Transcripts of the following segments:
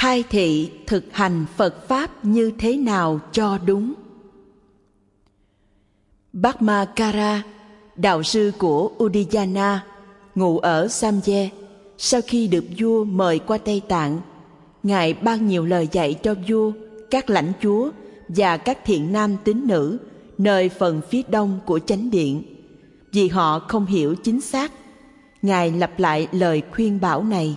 khai thị thực hành Phật Pháp như thế nào cho đúng. Bhatmakara, đạo sư của Udiyana, ngụ ở Samye, sau khi được vua mời qua Tây Tạng, Ngài ban nhiều lời dạy cho vua, các lãnh chúa và các thiện nam tín nữ nơi phần phía đông của chánh điện. Vì họ không hiểu chính xác, Ngài lặp lại lời khuyên bảo này.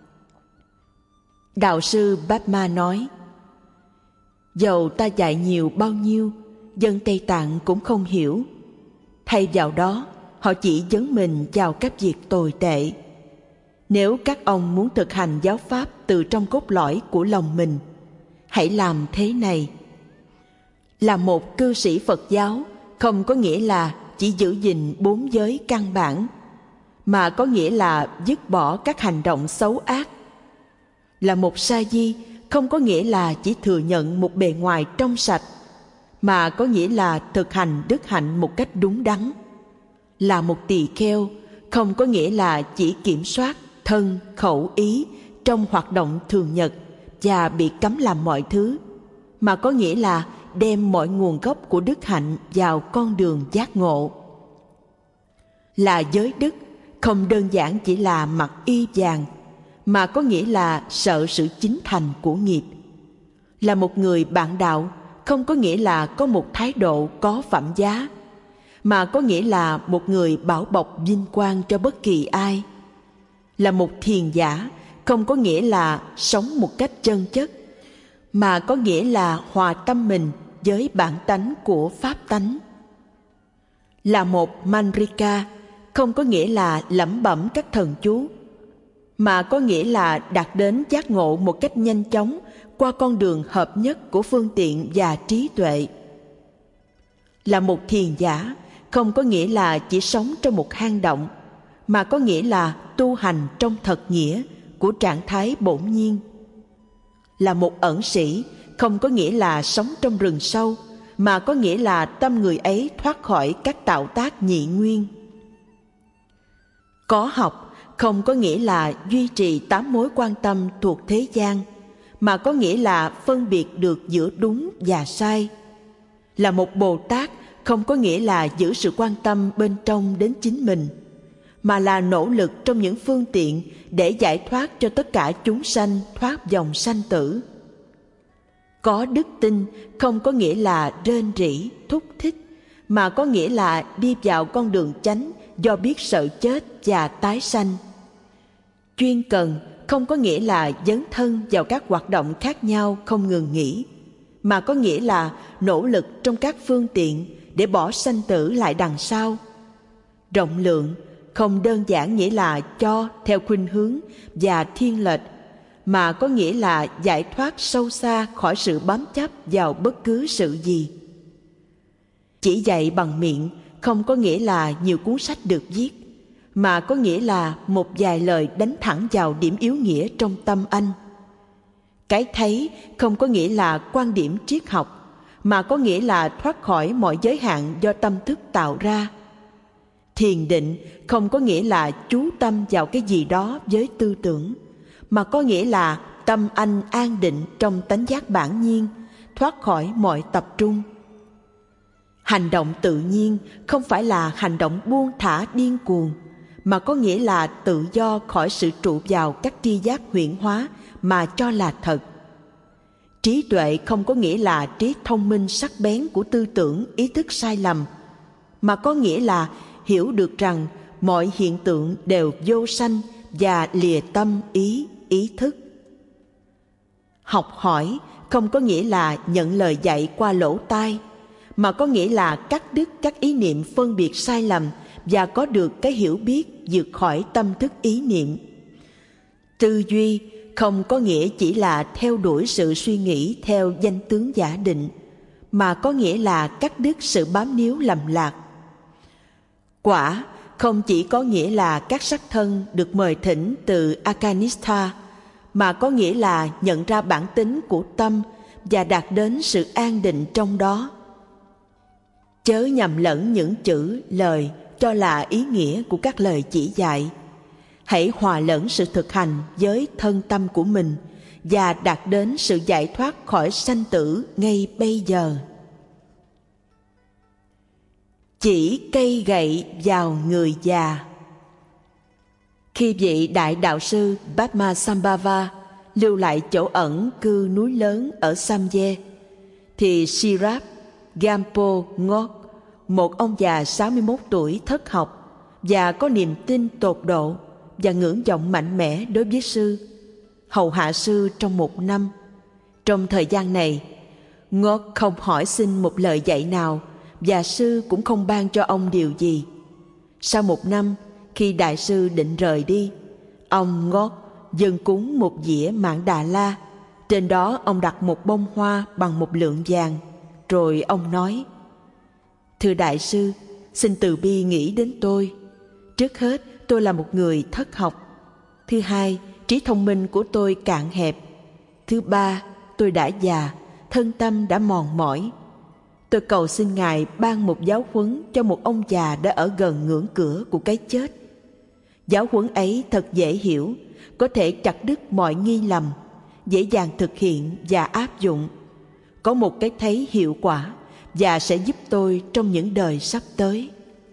Đạo sư Bhatma nói: dầu ta dạy nhiều bao nhiêu, dân Tây Tạng cũng không hiểu. Thay vào đó, họ chỉ dấn mình vào các việc tồi tệ. Nếu các ông muốn thực hành giáo pháp từ trong cốt lõi của lòng mình, hãy làm thế này. Là một cư sĩ Phật giáo không có nghĩa là chỉ giữ gìn 4 giới căn bản, mà có nghĩa là dứt bỏ các hành động xấu ác. Là một sa di không có nghĩa là chỉ thừa nhận một bề ngoài trong sạch, mà có nghĩa là thực hành đức hạnh một cách đúng đắn. Là một tỳ kheo không có nghĩa là chỉ kiểm soát thân, khẩu, ý trong hoạt động thường nhật và bị cấm làm mọi thứ, mà có nghĩa là đem mọi nguồn gốc của đức hạnh vào con đường giác ngộ. Là giới đức không đơn giản chỉ là mặc y vàng, mà có nghĩa là sợ sự chính thành của nghiệp. Là một người bạn đạo không có nghĩa là có một thái độ có phẩm giá, mà có nghĩa là một người bảo bọc vinh quang cho bất kỳ ai. Là một thiền giả không có nghĩa là sống một cách chân chất, mà có nghĩa là hòa tâm mình với bản tánh của pháp tánh. Là một manrika không có nghĩa là lẩm bẩm các thần chú, mà có nghĩa là đạt đến giác ngộ một cách nhanh chóng qua con đường hợp nhất của phương tiện và trí tuệ. Là một thiền giả không có nghĩa là chỉ sống trong một hang động, mà có nghĩa là tu hành trong thật nghĩa của trạng thái bổn nhiên. Là một ẩn sĩ không có nghĩa là sống trong rừng sâu, mà có nghĩa là tâm người ấy thoát khỏi các tạo tác nhị nguyên. Có học không có nghĩa là duy trì 8 mối quan tâm thuộc thế gian, mà có nghĩa là phân biệt được giữa đúng và sai. Là một Bồ Tát không có nghĩa là giữ sự quan tâm bên trong đến chính mình, mà là nỗ lực trong những phương tiện để giải thoát cho tất cả chúng sanh thoát vòng sanh tử. Có đức tin không có nghĩa là rên rỉ, thúc thích, mà có nghĩa là đi vào con đường chánh do biết sợ chết và tái sanh. Chuyên cần không có nghĩa là dấn thân vào các hoạt động khác nhau không ngừng nghỉ, mà có nghĩa là nỗ lực trong các phương tiện để bỏ sanh tử lại đằng sau. Rộng lượng không đơn giản nghĩa là cho theo khuynh hướng và thiên lệch, mà có nghĩa là giải thoát sâu xa khỏi sự bám chấp vào bất cứ sự gì. Chỉ dạy bằng miệng không có nghĩa là nhiều cuốn sách được viết, mà có nghĩa là một vài lời đánh thẳng vào điểm yếu nghĩa trong tâm anh. Cái thấy không có nghĩa là quan điểm triết học, mà có nghĩa là thoát khỏi mọi giới hạn do tâm thức tạo ra. Thiền định không có nghĩa là chú tâm vào cái gì đó với tư tưởng, mà có nghĩa là tâm anh an định trong tánh giác bản nhiên, thoát khỏi mọi tập trung. Hành động tự nhiên không phải là hành động buông thả điên cuồng, mà có nghĩa là tự do khỏi sự trụ vào các tri giác huyễn hóa mà cho là thật. Trí tuệ không có nghĩa là trí thông minh sắc bén của tư tưởng, ý thức sai lầm, mà có nghĩa là hiểu được rằng mọi hiện tượng đều vô sanh và lìa tâm ý thức. Học hỏi không có nghĩa là nhận lời dạy qua lỗ tai, mà có nghĩa là cắt đứt các ý niệm phân biệt sai lầm và có được cái hiểu biết vượt khỏi tâm thức ý niệm. Tư duy không có nghĩa chỉ là theo đuổi sự suy nghĩ theo danh tướng giả định, mà có nghĩa là cắt đứt sự bám níu lầm lạc. Quả không chỉ có nghĩa là các sắc thân được mời thỉnh từ Akanistha, mà có nghĩa là nhận ra bản tính của tâm và đạt đến sự an định trong đó. Chớ nhầm lẫn những chữ, lời cho là ý nghĩa của các lời chỉ dạy. Hãy hòa lẫn sự thực hành với thân tâm của mình và đạt đến sự giải thoát khỏi sanh tử ngay bây giờ. Chỉ cây gậy vào người già. Khi vị đại đạo sư Padmasambhava lưu lại chỗ ẩn cư núi lớn ở Samye, thì Sirap Gampo Ngok, một ông già 61 tuổi thất học và có niềm tin tột độ và ngưỡng vọng mạnh mẽ đối với sư, hầu hạ sư trong 1 năm. Trong thời gian này, Ngok không hỏi xin một lời dạy nào và sư cũng không ban cho ông điều gì. Sau 1 năm, khi đại sư định rời đi, ông Ngok dâng cúng một dĩa mãng Đà La. Trên đó ông đặt một bông hoa bằng 1 lượng vàng. Rồi ông nói: Thưa đại sư, xin từ bi nghĩ đến tôi. Trước hết, tôi là một người thất học. Thứ hai, trí thông minh của tôi cạn hẹp. Thứ ba, tôi đã già, thân tâm đã mòn mỏi. Tôi cầu xin Ngài ban một giáo huấn cho một ông già đã ở gần ngưỡng cửa của cái chết. Giáo huấn ấy thật dễ hiểu, có thể chặt đứt mọi nghi lầm, dễ dàng thực hiện và áp dụng, có một cái thấy hiệu quả và sẽ giúp tôi trong những đời sắp tới.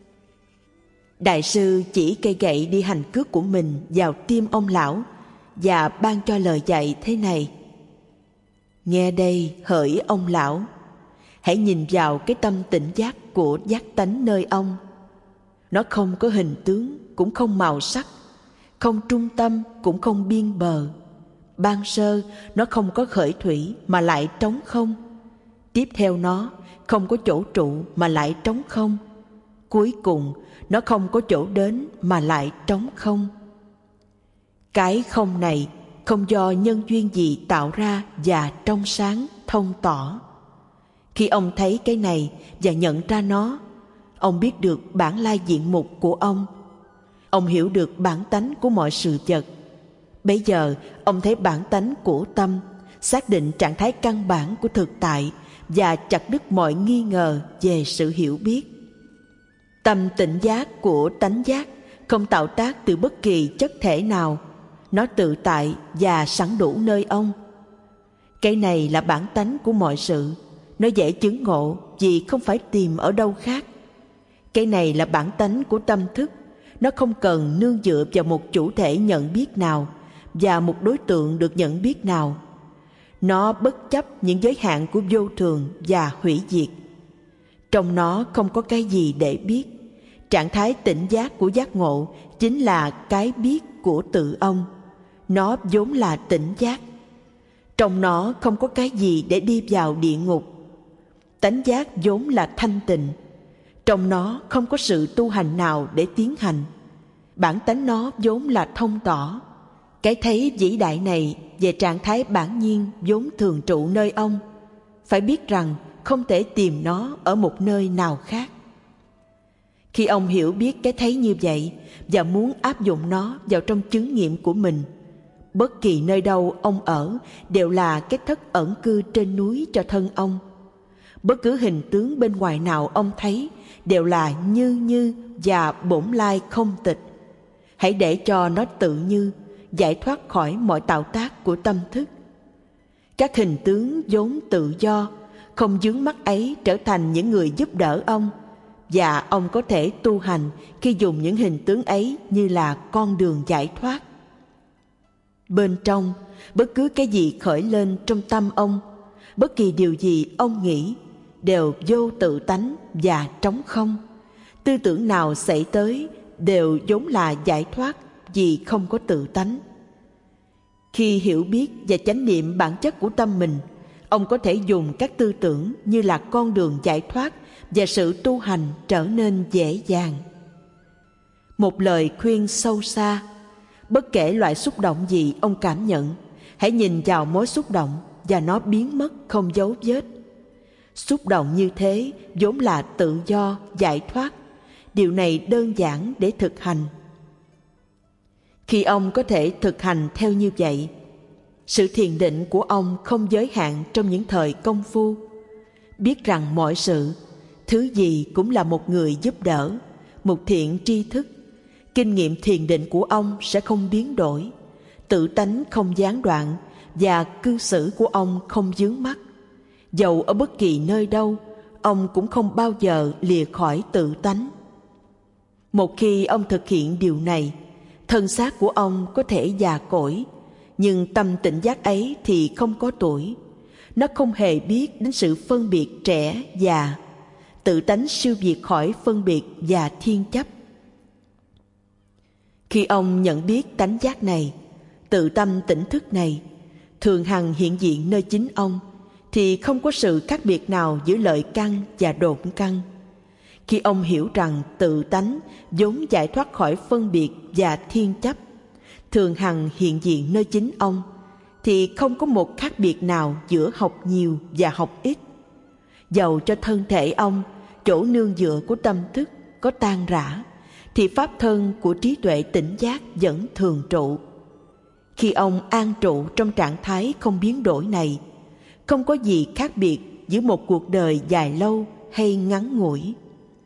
Đại sư chỉ cây gậy đi hành cước của mình vào tim ông lão và ban cho lời dạy thế này: Nghe đây hỡi ông lão, hãy nhìn vào cái tâm tỉnh giác của giác tánh nơi ông. Nó không có hình tướng, cũng không màu sắc, không trung tâm, cũng không biên bờ. Ban sơ, nó không có khởi thủy mà lại trống không. Tiếp theo nó không có chỗ trụ mà lại trống không. Cuối cùng, nó không có chỗ đến mà lại trống không. Cái không này không do nhân duyên gì tạo ra và trong sáng, thông tỏ. Khi ông thấy cái này và nhận ra nó, ông biết được bản lai diện mục của ông. Ông hiểu được bản tánh của mọi sự vật. Bấy giờ, ông thấy bản tánh của tâm, xác định trạng thái căn bản của thực tại và chặt đứt mọi nghi ngờ về sự hiểu biết. Tâm tỉnh giác của tánh giác không tạo tác từ bất kỳ chất thể nào. Nó tự tại và sẵn đủ nơi ông. Cái này là bản tánh của mọi sự. Nó dễ chứng ngộ vì không phải tìm ở đâu khác. Cái này là bản tánh của tâm thức. Nó không cần nương dựa vào một chủ thể nhận biết nào và một đối tượng được nhận biết nào. Nó bất chấp những giới hạn của vô thường và hủy diệt. Trong nó không có cái gì để biết. Trạng thái tỉnh giác của giác ngộ chính là cái biết của tự ông. Nó vốn là tỉnh giác. Trong nó không có cái gì để đi vào địa ngục. Tánh giác vốn là thanh tịnh. Trong nó không có sự tu hành nào để tiến hành. Bản tánh nó vốn là thông tỏ. Cái thấy vĩ đại này về trạng thái bản nhiên vốn thường trụ nơi ông, phải biết rằng không thể tìm nó ở một nơi nào khác. Khi ông hiểu biết cái thấy như vậy và muốn áp dụng nó vào trong chứng nghiệm của mình, bất kỳ nơi đâu ông ở đều là cái thất ẩn cư trên núi cho thân ông. Bất cứ hình tướng bên ngoài nào ông thấy đều là như và bổn lai không tịch. Hãy để cho nó tự như, giải thoát khỏi mọi tạo tác của tâm thức. Các hình tướng vốn tự do, không vướng mắc ấy trở thành những người giúp đỡ ông, và ông có thể tu hành khi dùng những hình tướng ấy như là con đường giải thoát. Bên trong, bất cứ cái gì khởi lên trong tâm ông, bất kỳ điều gì ông nghĩ, đều vô tự tánh và trống không. Tư tưởng nào xảy tới đều vốn là giải thoát vì không có tự tánh. Khi hiểu biết và chánh niệm bản chất của tâm mình, ông có thể dùng các tư tưởng như là con đường giải thoát và sự tu hành trở nên dễ dàng. Một lời khuyên sâu xa: bất kể loại xúc động gì ông cảm nhận, hãy nhìn vào mối xúc động và nó biến mất không dấu vết. Xúc động như thế vốn là tự do, giải thoát. Điều này đơn giản để thực hành. Khi ông có thể thực hành theo như vậy, sự thiền định của ông không giới hạn trong những thời công phu. Biết rằng mọi sự, thứ gì cũng là một người giúp đỡ, một thiện tri thức. Kinh nghiệm thiền định của ông sẽ không biến đổi, tự tánh không gián đoạn và cư xử của ông không vướng mắc. Dầu ở bất kỳ nơi đâu, ông cũng không bao giờ lìa khỏi tự tánh. Một khi ông thực hiện điều này, thân xác của ông có thể già cỗi, nhưng tâm tỉnh giác ấy thì không có tuổi. Nó không hề biết đến sự phân biệt trẻ già. Tự tánh siêu việt khỏi phân biệt và thiên chấp. Khi ông nhận biết tánh giác này, tự tâm tỉnh thức này thường hằng hiện diện nơi chính ông, thì không có sự khác biệt nào giữa lợi căn và độn căn. Khi ông hiểu rằng tự tánh vốn giải thoát khỏi phân biệt và thiên chấp, thường hằng hiện diện nơi chính ông, thì không có một khác biệt nào giữa học nhiều và học ít. Dầu cho thân thể ông, chỗ nương dựa của tâm thức, có tan rã, thì pháp thân của trí tuệ tỉnh giác vẫn thường trụ. Khi ông an trụ trong trạng thái không biến đổi này, không có gì khác biệt giữa một cuộc đời dài lâu hay ngắn ngủi.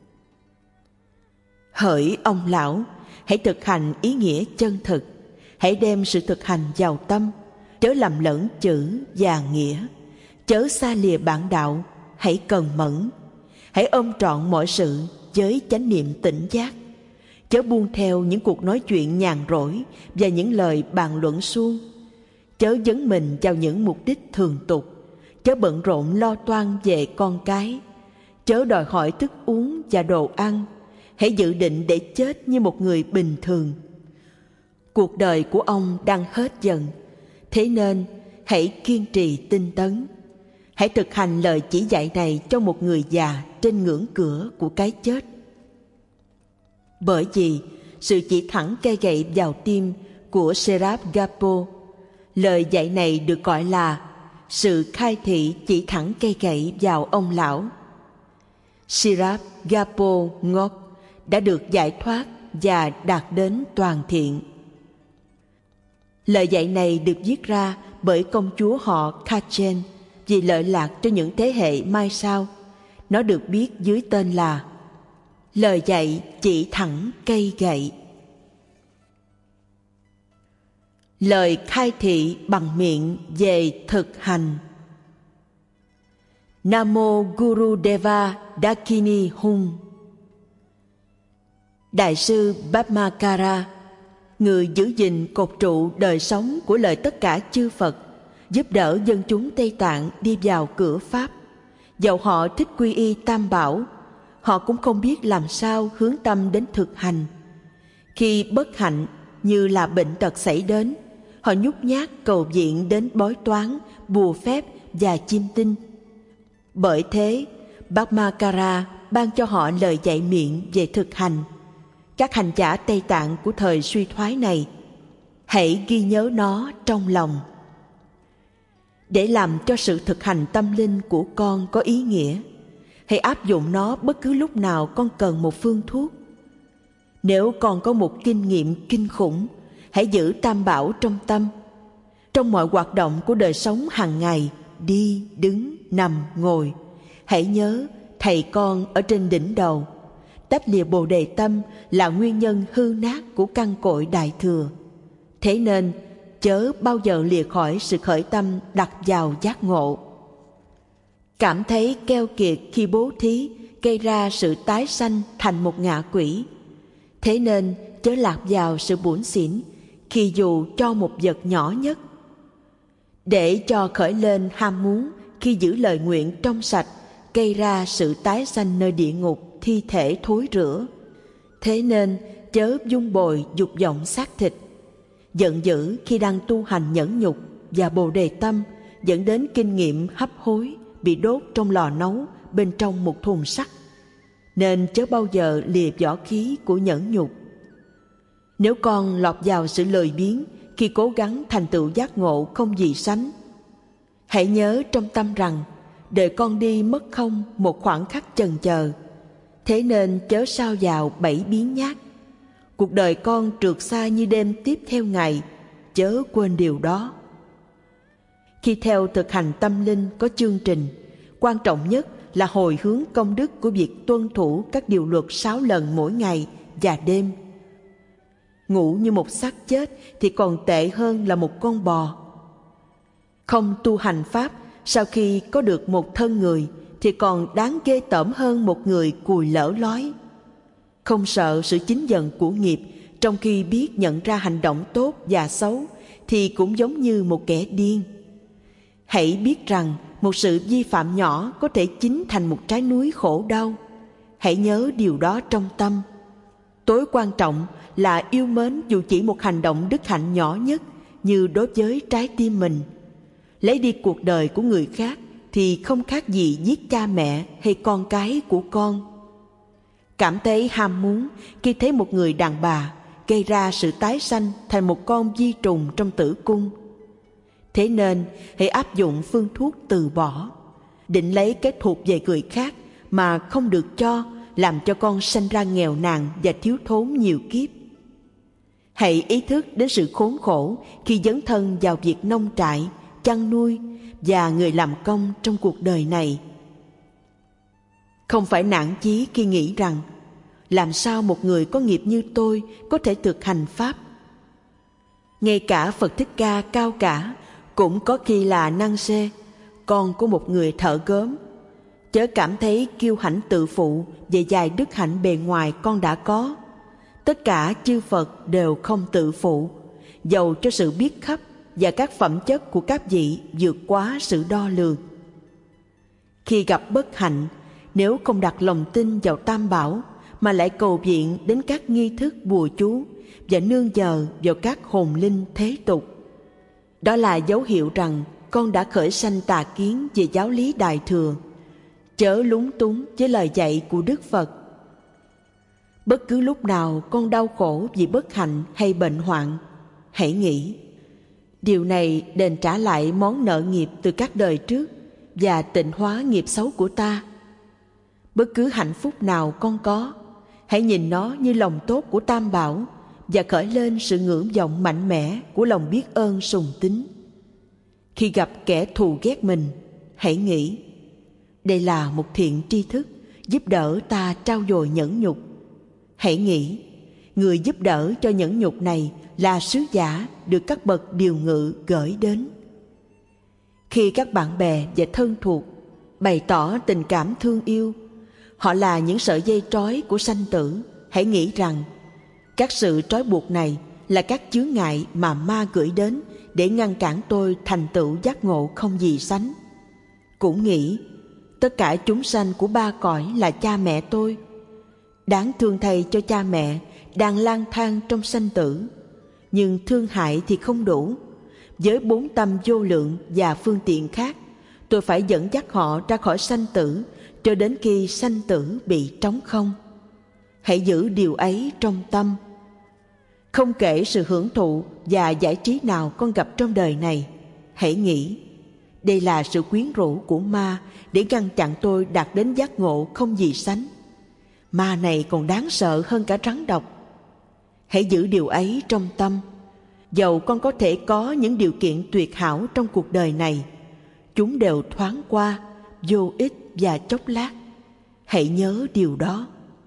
Hỡi ông lão, hãy thực hành ý nghĩa chân thực. Hãy đem sự thực hành vào tâm, chớ lầm lẫn chữ và nghĩa, chớ xa lìa bản đạo. Hãy cần mẫn, hãy ôm trọn mọi sự với chánh niệm tỉnh giác, chớ buông theo những cuộc nói chuyện nhàn rỗi và những lời bàn luận suông, chớ dấn mình vào những mục đích thường tục, chớ bận rộn lo toan về con cái, chớ đòi hỏi thức uống và đồ ăn. Hãy dự định để chết như một người bình thường. Cuộc đời của ông đang hết dần, thế nên hãy kiên trì tinh tấn. Hãy thực hành lời chỉ dạy này cho một người già trên ngưỡng cửa của cái chết. Bởi vì sự chỉ thẳng cây gậy vào tim của Sherab Gapo, lời dạy này được gọi là sự khai thị chỉ thẳng cây gậy vào ông lão. Sherab Gapo Ngok đã được giải thoát và đạt đến toàn thiện. Lời dạy này được viết ra bởi công chúa họ Kachen vì lợi lạc cho những thế hệ mai sau. Nó được biết dưới tên là lời dạy chỉ thẳng cây gậy. Lời khai thị bằng miệng về thực hành. Namo Gurudeva Dakini Hum. Đại sư Bhadmakara, người giữ gìn cột trụ đời sống của lời tất cả chư Phật, giúp đỡ dân chúng Tây Tạng đi vào cửa Pháp. Dẫu họ thích quy y Tam Bảo, họ cũng không biết làm sao hướng tâm đến thực hành. Khi bất hạnh như là bệnh tật xảy đến, họ nhút nhát cầu viện đến bói toán, bùa phép và chiêm tinh. Bởi thế, Bhadmakara ban cho họ lời dạy miệng về thực hành. Các hành giả Tây Tạng của thời suy thoái này, hãy ghi nhớ nó trong lòng. Để làm cho sự thực hành tâm linh của con có ý nghĩa, hãy áp dụng nó bất cứ lúc nào con cần một phương thuốc. Nếu con có một kinh nghiệm kinh khủng, hãy giữ Tam Bảo trong tâm. Trong mọi hoạt động của đời sống hàng ngày, đi, đứng, nằm, ngồi, hãy nhớ thầy con ở trên đỉnh đầu. Tách lìa Bồ Đề tâm là nguyên nhân hư nát của căn cội Đại Thừa. Thế nên chớ bao giờ lìa khỏi sự khởi tâm đặt vào giác ngộ. Cảm thấy keo kiệt khi bố thí gây ra sự tái sanh thành một ngạ quỷ. Thế nên chớ lạc vào sự bủn xỉn khi dù cho một vật nhỏ nhất. Để cho khởi lên ham muốn khi giữ lời nguyện trong sạch gây ra sự tái sanh nơi địa ngục, thi thể thối rữa. Thế nên chớ dung bồi dục vọng xác thịt. Giận dữ khi đang tu hành nhẫn nhục và Bồ Đề tâm dẫn đến kinh nghiệm hấp hối bị đốt trong lò nấu bên trong một thùng sắt. Nên chớ bao giờ lìa vỏ khí của nhẫn nhục. Nếu con lọt vào sự lười biếng khi cố gắng thành tựu giác ngộ không gì sánh, hãy nhớ trong tâm rằng đời con đi mất không một khoảng khắc chần chờ. Thế nên chớ sao vào bẫy biến nhát. Cuộc đời con trượt xa như đêm tiếp theo ngày, chớ quên điều đó. Khi theo thực hành tâm linh có chương trình, quan trọng nhất là hồi hướng công đức của việc tuân thủ các điều luật 6 lần mỗi ngày và đêm. Ngủ như một xác chết thì còn tệ hơn là một con bò. Không tu hành Pháp, sau khi có được một thân người thì còn đáng ghê tởm hơn một người cùi lở lói. Không sợ sự chính giận của nghiệp, trong khi biết nhận ra hành động tốt và xấu thì cũng giống như một kẻ điên. Hãy biết rằng một sự vi phạm nhỏ có thể chín thành một trái núi khổ đau. Hãy nhớ điều đó trong tâm. Tối quan trọng là yêu mến dù chỉ một hành động đức hạnh nhỏ nhất như đối với trái tim mình. Lấy đi cuộc đời của người khác thì không khác gì giết cha mẹ hay con cái của con. Cảm thấy ham muốn khi thấy một người đàn bà gây ra sự tái sanh thành một con vi trùng trong tử cung. Thế nên hãy áp dụng phương thuốc từ bỏ. Định lấy cái thuộc về người khác mà không được cho, làm cho con sanh ra nghèo nàn và thiếu thốn nhiều kiếp. Hãy ý thức đến sự khốn khổ khi dấn thân vào việc nông trại, chăn nuôi và người làm công trong cuộc đời này. Không phải nản chí khi nghĩ rằng làm sao một người có nghiệp như tôi có thể thực hành Pháp. Ngay cả Phật Thích Ca cao cả cũng có khi là năng xê, con của một người thợ gốm. Chớ cảm thấy kiêu hãnh tự phụ về vài đức hạnh bề ngoài con đã có. Tất cả chư Phật đều không tự phụ, dầu cho sự biết khắp và các phẩm chất của các vị vượt quá sự đo lường. Khi gặp bất hạnh, nếu không đặt lòng tin vào Tam Bảo mà lại cầu viện đến các nghi thức bùa chú và nương nhờ vào các hồn linh thế tục, đó là dấu hiệu rằng con đã khởi sanh tà kiến về giáo lý Đại Thừa. Chớ lúng túng với lời dạy của Đức Phật. Bất cứ lúc nào con đau khổ vì bất hạnh hay bệnh hoạn, hãy nghĩ điều này đền trả lại món nợ nghiệp từ các đời trước và tịnh hóa nghiệp xấu của ta. Bất cứ hạnh phúc nào con có, hãy nhìn nó như lòng tốt của Tam Bảo và khởi lên sự ngưỡng vọng mạnh mẽ của lòng biết ơn sùng tín. Khi gặp kẻ thù ghét mình, hãy nghĩ đây là một thiện tri thức giúp đỡ ta trau dồi nhẫn nhục. Hãy nghĩ người giúp đỡ cho nhẫn nhục này là sứ giả được các bậc điều ngự gửi đến. Khi các bạn bè và thân thuộc bày tỏ tình cảm thương yêu, họ là những sợi dây trói của sanh tử. Hãy nghĩ rằng các sự trói buộc này là các chướng ngại mà ma gửi đến để ngăn cản tôi thành tựu giác ngộ không gì sánh. Cũng nghĩ tất cả chúng sanh của ba cõi là cha mẹ tôi. Đáng thương thay cho cha mẹ đang lang thang trong sanh tử, nhưng thương hại thì không đủ. Với 4 tâm vô lượng và phương tiện khác, tôi phải dẫn dắt họ ra khỏi sanh tử cho đến khi sanh tử bị trống không. Hãy giữ điều ấy trong tâm. Không kể sự hưởng thụ và giải trí nào con gặp trong đời này, hãy nghĩ đây là sự quyến rũ của ma để ngăn chặn tôi đạt đến giác ngộ không gì sánh. Ma này còn đáng sợ hơn cả rắn độc. Hãy giữ điều ấy trong tâm. Dầu con có thể có những điều kiện tuyệt hảo trong cuộc đời này, chúng đều thoáng qua, vô ích và chốc lát. Hãy nhớ điều đó.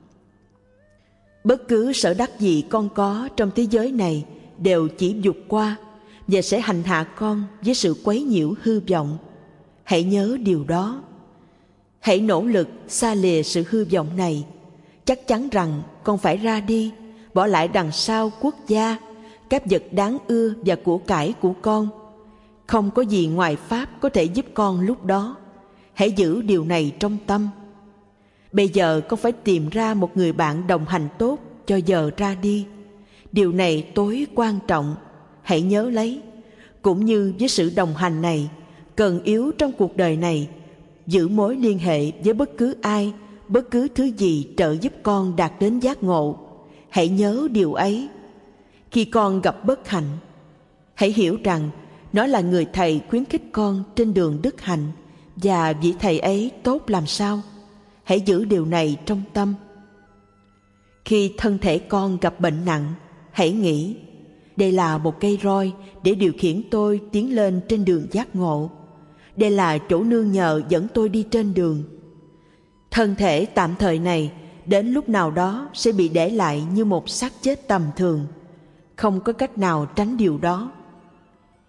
Bất cứ sở đắc gì con có trong thế giới này đều chỉ vụt qua và sẽ hành hạ con với sự quấy nhiễu hư vọng. Hãy nhớ điều đó. Hãy nỗ lực xa lìa sự hư vọng này. Chắc chắn rằng con phải ra đi, bỏ lại đằng sau quốc gia, các vật đáng ưa và của cải của con. Không có gì ngoài Pháp có thể giúp con lúc đó. Hãy giữ điều này trong tâm. Bây giờ con phải tìm ra một người bạn đồng hành tốt cho giờ ra đi. Điều này tối quan trọng. Hãy nhớ lấy. Cũng như với sự đồng hành này, cần yếu trong cuộc đời này, giữ mối liên hệ với bất cứ ai, bất cứ thứ gì trợ giúp con đạt đến giác ngộ. Hãy nhớ điều ấy. Khi con gặp bất hạnh, hãy hiểu rằng nó là người thầy khuyến khích con trên đường đức hạnh, và vị thầy ấy tốt làm sao. Hãy giữ điều này trong tâm. Khi thân thể con gặp bệnh nặng, hãy nghĩ đây là một cây roi để điều khiển tôi tiến lên trên đường giác ngộ. Đây là chỗ nương nhờ dẫn tôi đi trên đường. Thân thể tạm thời này đến lúc nào đó sẽ bị để lại như một xác chết tầm thường. Không có cách nào tránh điều đó.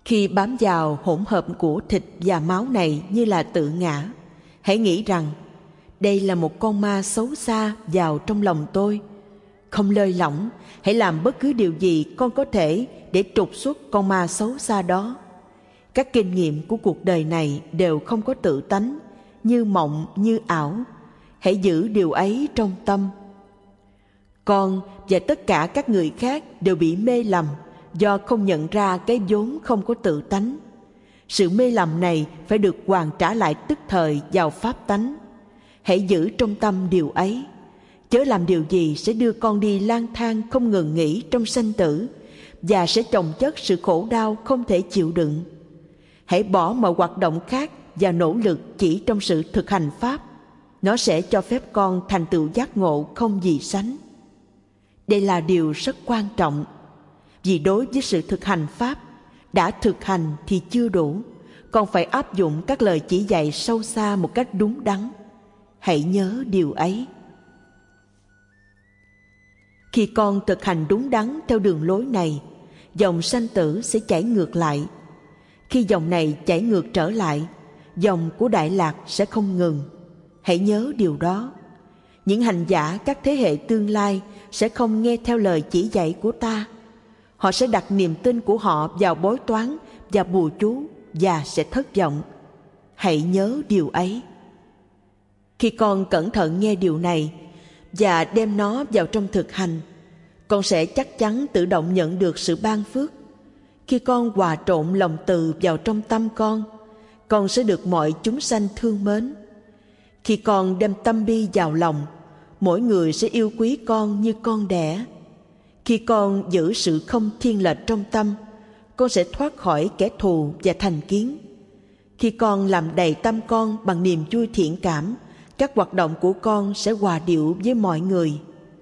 Khi bám vào hỗn hợp của thịt và máu này như là tự ngã, hãy nghĩ rằng đây là một con ma xấu xa vào trong lòng tôi. Không lơi lỏng, hãy làm bất cứ điều gì con có thể để trục xuất con ma xấu xa đó. Các kinh nghiệm của cuộc đời này đều không có tự tánh, như mộng, như ảo. Hãy giữ điều ấy trong tâm. Con và tất cả các người khác đều bị mê lầm do không nhận ra cái vốn không có tự tánh. Sự mê lầm này phải được hoàn trả lại tức thời vào pháp tánh. Hãy giữ trong tâm điều ấy. Chớ làm điều gì sẽ đưa con đi lang thang không ngừng nghỉ trong sanh tử và sẽ chồng chất sự khổ đau không thể chịu đựng. Hãy bỏ mọi hoạt động khác và nỗ lực chỉ trong sự thực hành pháp. Nó sẽ cho phép con thành tựu giác ngộ không gì sánh. Đây là điều rất quan trọng, vì đối với sự thực hành pháp, đã thực hành thì chưa đủ, còn phải áp dụng các lời chỉ dạy sâu xa một cách đúng đắn. Hãy nhớ điều ấy. Khi con thực hành đúng đắn theo đường lối này, dòng sanh tử sẽ chảy ngược lại. Khi dòng này chảy ngược trở lại, dòng của Đại Lạc sẽ không ngừng. Hãy nhớ điều đó. Những hành giả các thế hệ tương lai sẽ không nghe theo lời chỉ dạy của ta. Họ sẽ đặt niềm tin của họ vào bói toán và bùa chú và sẽ thất vọng. Hãy nhớ điều ấy. Khi con cẩn thận nghe điều này và đem nó vào trong thực hành, con sẽ chắc chắn tự động nhận được sự ban phước. Khi con hòa trộn lòng từ vào trong tâm con sẽ được mọi chúng sanh thương mến. Khi con đem tâm bi vào lòng, mỗi người sẽ yêu quý con như con đẻ. Khi con giữ sự không thiên lệch trong tâm, con sẽ thoát khỏi kẻ thù và thành kiến. Khi con làm đầy tâm con bằng niềm vui thiện cảm, các hoạt động của con sẽ hòa điệu với mọi người.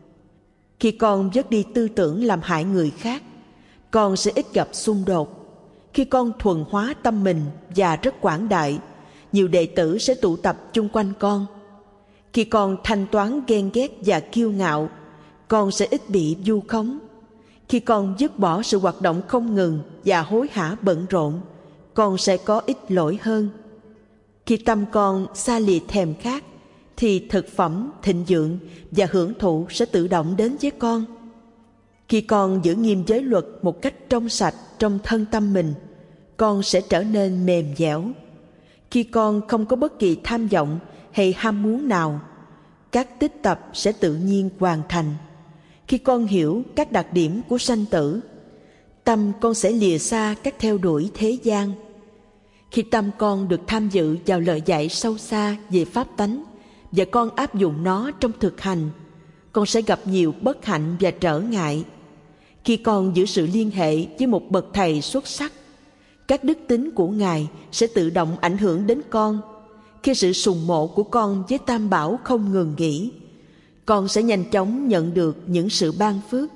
Khi con vứt đi tư tưởng làm hại người khác, con sẽ ít gặp xung đột. Khi con thuần hóa tâm mình và rất quảng đại, nhiều đệ tử sẽ tụ tập chung quanh con. Khi con thanh toán ghen ghét và kiêu ngạo, con sẽ ít bị vu khống. Khi con dứt bỏ sự hoạt động không ngừng và hối hả bận rộn, con sẽ có ít lỗi hơn. Khi tâm con xa lìa thèm khát, thì thực phẩm, thịnh vượng và hưởng thụ sẽ tự động đến với con. Khi con giữ nghiêm giới luật một cách trong sạch trong thân tâm mình, con sẽ trở nên mềm dẻo. Khi con không có bất kỳ tham vọng hay ham muốn nào, các tích tập sẽ tự nhiên hoàn thành. Khi con hiểu các đặc điểm của sanh tử, tâm con sẽ lìa xa các theo đuổi thế gian. Khi tâm con được tham dự vào lời dạy sâu xa về pháp tánh và con áp dụng nó trong thực hành, con sẽ gặp nhiều bất hạnh và trở ngại. Khi con giữ sự liên hệ với một bậc thầy xuất sắc, các đức tính của Ngài sẽ tự động ảnh hưởng đến con. Khi sự sùng mộ của con với Tam Bảo không ngừng nghỉ, con sẽ nhanh chóng nhận được những sự ban phước.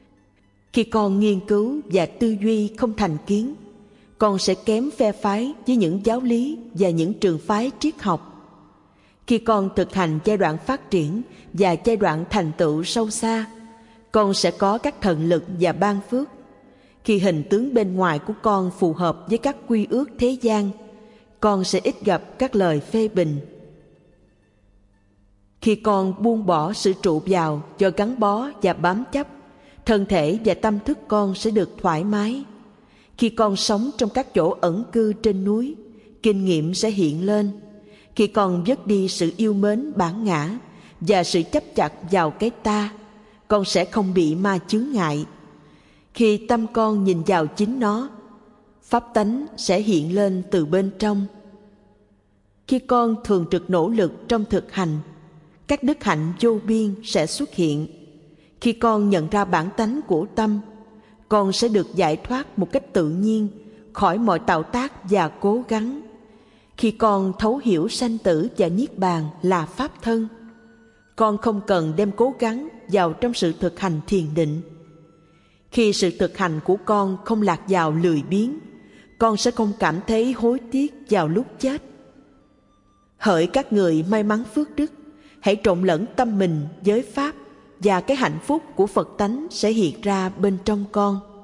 Khi con nghiên cứu và tư duy không thành kiến, con sẽ kém phe phái với những giáo lý và những trường phái triết học. Khi con thực hành giai đoạn phát triển và giai đoạn thành tựu sâu xa, con sẽ có các thần lực và ban phước. Khi hình tướng bên ngoài của con phù hợp với các quy ước thế gian, con sẽ ít gặp các lời phê bình. Khi con buông bỏ sự trụ vào do gắn bó và bám chấp, thân thể và tâm thức con sẽ được thoải mái. Khi con sống trong các chỗ ẩn cư trên núi, kinh nghiệm sẽ hiện lên. Khi con vứt đi sự yêu mến bản ngã và sự chấp chặt vào cái ta, con sẽ không bị ma chướng ngại. Khi tâm con nhìn vào chính nó, pháp tánh sẽ hiện lên từ bên trong. Khi con thường trực nỗ lực trong thực hành, các đức hạnh vô biên sẽ xuất hiện. Khi con nhận ra bản tánh của tâm, con sẽ được giải thoát một cách tự nhiên khỏi mọi tạo tác và cố gắng. Khi con thấu hiểu sanh tử và niết bàn là pháp thân, con không cần đem cố gắng vào trong sự thực hành thiền định. Khi sự thực hành của con không lạc vào lười biếng, con sẽ không cảm thấy hối tiếc vào lúc chết. Hỡi các người may mắn phước đức, hãy trộn lẫn tâm mình với pháp, và cái hạnh phúc của Phật tánh sẽ hiện ra bên trong con.